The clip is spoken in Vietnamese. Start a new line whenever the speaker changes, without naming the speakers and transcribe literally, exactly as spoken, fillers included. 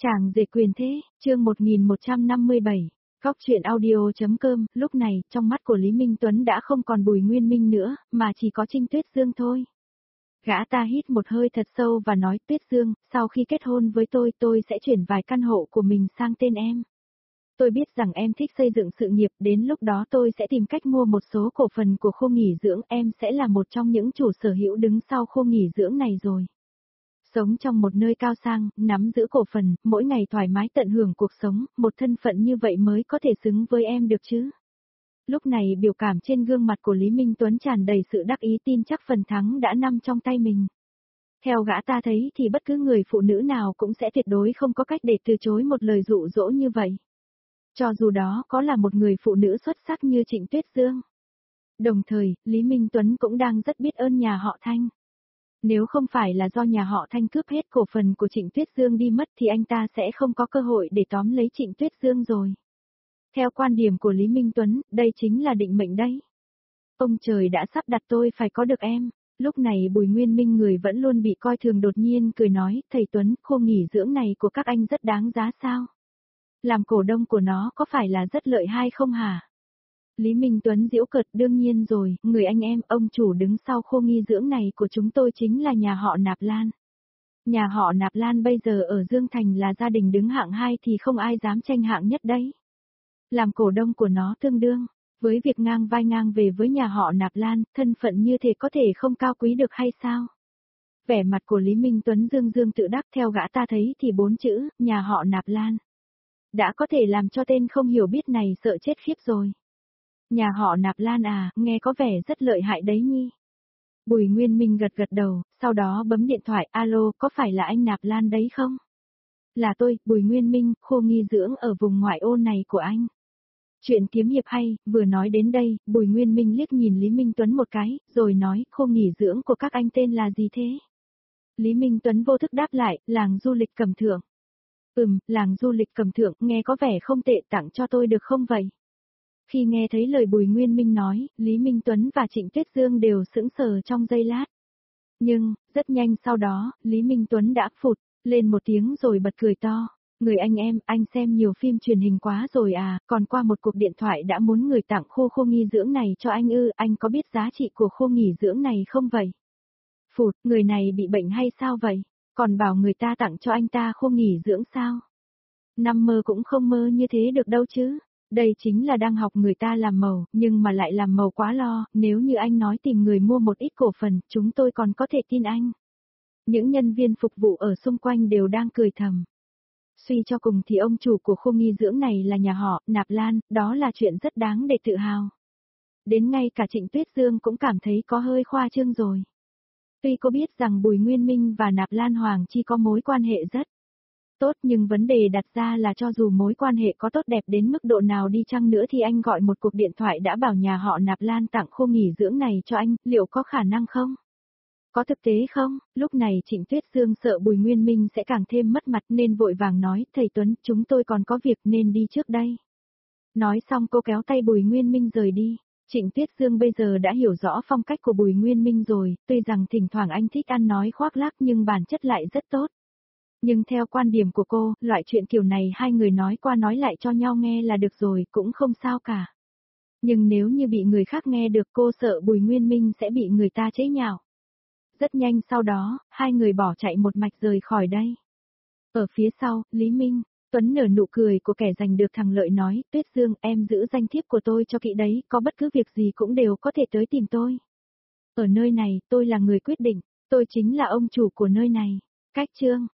Chàng rể quyền thế, chương một nghìn một trăm năm mươi bảy, Góc truyện audio.com, lúc này, trong mắt của Lý Minh Tuấn đã không còn Bùi Nguyên Minh nữa, mà chỉ có Trinh Tuyết Dương thôi. Gã ta hít một hơi thật sâu và nói, Tuyết Dương, sau khi kết hôn với tôi, tôi sẽ chuyển vài căn hộ của mình sang tên em. Tôi biết rằng em thích xây dựng sự nghiệp, đến lúc đó tôi sẽ tìm cách mua một số cổ phần của khu nghỉ dưỡng, em sẽ là một trong những chủ sở hữu đứng sau khu nghỉ dưỡng này rồi. Sống trong một nơi cao sang, nắm giữ cổ phần, mỗi ngày thoải mái tận hưởng cuộc sống, một thân phận như vậy mới có thể xứng với em được chứ. Lúc này biểu cảm trên gương mặt của Lý Minh Tuấn tràn đầy sự đắc ý, tin chắc phần thắng đã nằm trong tay mình. Theo gã ta thấy thì bất cứ người phụ nữ nào cũng sẽ tuyệt đối không có cách để từ chối một lời dụ dỗ như vậy. Cho dù đó có là một người phụ nữ xuất sắc như Trịnh Tuyết Dương. Đồng thời, Lý Minh Tuấn cũng đang rất biết ơn nhà họ Thanh. Nếu không phải là do nhà họ Thanh cướp hết cổ phần của Trịnh Tuyết Dương đi mất thì anh ta sẽ không có cơ hội để tóm lấy Trịnh Tuyết Dương rồi. Theo quan điểm của Lý Minh Tuấn, đây chính là định mệnh đấy. Ông trời đã sắp đặt tôi phải có được em. Lúc này Bùi Nguyên Minh, người vẫn luôn bị coi thường, đột nhiên cười nói, thầy Tuấn, khu nghỉ dưỡng này của các anh rất đáng giá sao? Làm cổ đông của nó có phải là rất lợi hay không hả? Lý Minh Tuấn giễu cợt, đương nhiên rồi, người anh em, ông chủ đứng sau khu nghỉ dưỡng này của chúng tôi chính là nhà họ Nạp Lan. Nhà họ Nạp Lan bây giờ ở Dương Thành là gia đình đứng hạng hai thì không ai dám tranh hạng nhất đấy. Làm cổ đông của nó tương đương với việc ngang vai ngang về với nhà họ Nạp Lan, thân phận như thế có thể không cao quý được hay sao? Vẻ mặt của Lý Minh Tuấn dương dương tự đắc, theo gã ta thấy thì bốn chữ, nhà họ Nạp Lan, đã có thể làm cho tên không hiểu biết này sợ chết khiếp rồi. Nhà họ Nạp Lan à, nghe có vẻ rất lợi hại đấy nhi. Bùi Nguyên Minh gật gật đầu, sau đó bấm điện thoại, alo, có phải là anh Nạp Lan đấy không? Là tôi, Bùi Nguyên Minh, khu nghỉ dưỡng ở vùng ngoại ô này của anh. Chuyện kiếm hiệp hay, vừa nói đến đây, Bùi Nguyên Minh liếc nhìn Lý Minh Tuấn một cái, rồi nói, khu nghỉ dưỡng của các anh tên là gì thế? Lý Minh Tuấn vô thức đáp lại, làng du lịch Cẩm Thượng. Ừm, làng du lịch Cẩm Thượng, nghe có vẻ không tệ, tặng cho tôi được không vậy? Khi nghe thấy lời Bùi Nguyên Minh nói, Lý Minh Tuấn và Trịnh Tuyết Dương đều sững sờ trong giây lát. Nhưng, rất nhanh sau đó, Lý Minh Tuấn đã phụt lên một tiếng rồi bật cười to. Người anh em, anh xem nhiều phim truyền hình quá rồi à, còn qua một cuộc điện thoại đã muốn người tặng khu khu nghỉ dưỡng này cho anh ư, anh có biết giá trị của khu nghỉ dưỡng này không vậy? Phụt, người này bị bệnh hay sao vậy? Còn bảo người ta tặng cho anh ta khu nghỉ dưỡng sao? Nằm mơ cũng không mơ như thế được đâu chứ. Đây chính là đang học người ta làm màu, nhưng mà lại làm màu quá lo, nếu như anh nói tìm người mua một ít cổ phần, chúng tôi còn có thể tin anh. Những nhân viên phục vụ ở xung quanh đều đang cười thầm. Suy cho cùng thì ông chủ của khu nghỉ dưỡng này là nhà họ Nạp Lan, đó là chuyện rất đáng để tự hào. Đến ngay cả Trịnh Tuyết Dương cũng cảm thấy có hơi khoa trương rồi. Tuy cô biết rằng Bùi Nguyên Minh và Nạp Lan Hoàng Chi có mối quan hệ rất tốt, nhưng vấn đề đặt ra là cho dù mối quan hệ có tốt đẹp đến mức độ nào đi chăng nữa thì anh gọi một cuộc điện thoại đã bảo nhà họ Nạp Lan tặng khu nghỉ dưỡng này cho anh, liệu có khả năng không? Có thực tế không? Lúc này Trịnh Tuyết Dương sợ Bùi Nguyên Minh sẽ càng thêm mất mặt nên vội vàng nói, thầy Tuấn, chúng tôi còn có việc nên đi trước đây. Nói xong cô kéo tay Bùi Nguyên Minh rời đi. Trịnh Tuyết Dương bây giờ đã hiểu rõ phong cách của Bùi Nguyên Minh rồi, tuy rằng thỉnh thoảng anh thích ăn nói khoác lác nhưng bản chất lại rất tốt. Nhưng theo quan điểm của cô, loại chuyện kiểu này hai người nói qua nói lại cho nhau nghe là được rồi, cũng không sao cả. Nhưng nếu như bị người khác nghe được, cô sợ Bùi Nguyên Minh sẽ bị người ta chế nhạo. Rất nhanh sau đó, hai người bỏ chạy một mạch rời khỏi đây. Ở phía sau, Lý Minh Tuấn nở nụ cười của kẻ giành được thằng lợi nói, Tuyết Dương, em giữ danh thiếp của tôi cho kỹ đấy, có bất cứ việc gì cũng đều có thể tới tìm tôi. Ở nơi này, tôi là người quyết định, tôi chính là ông chủ của nơi này. Cách chương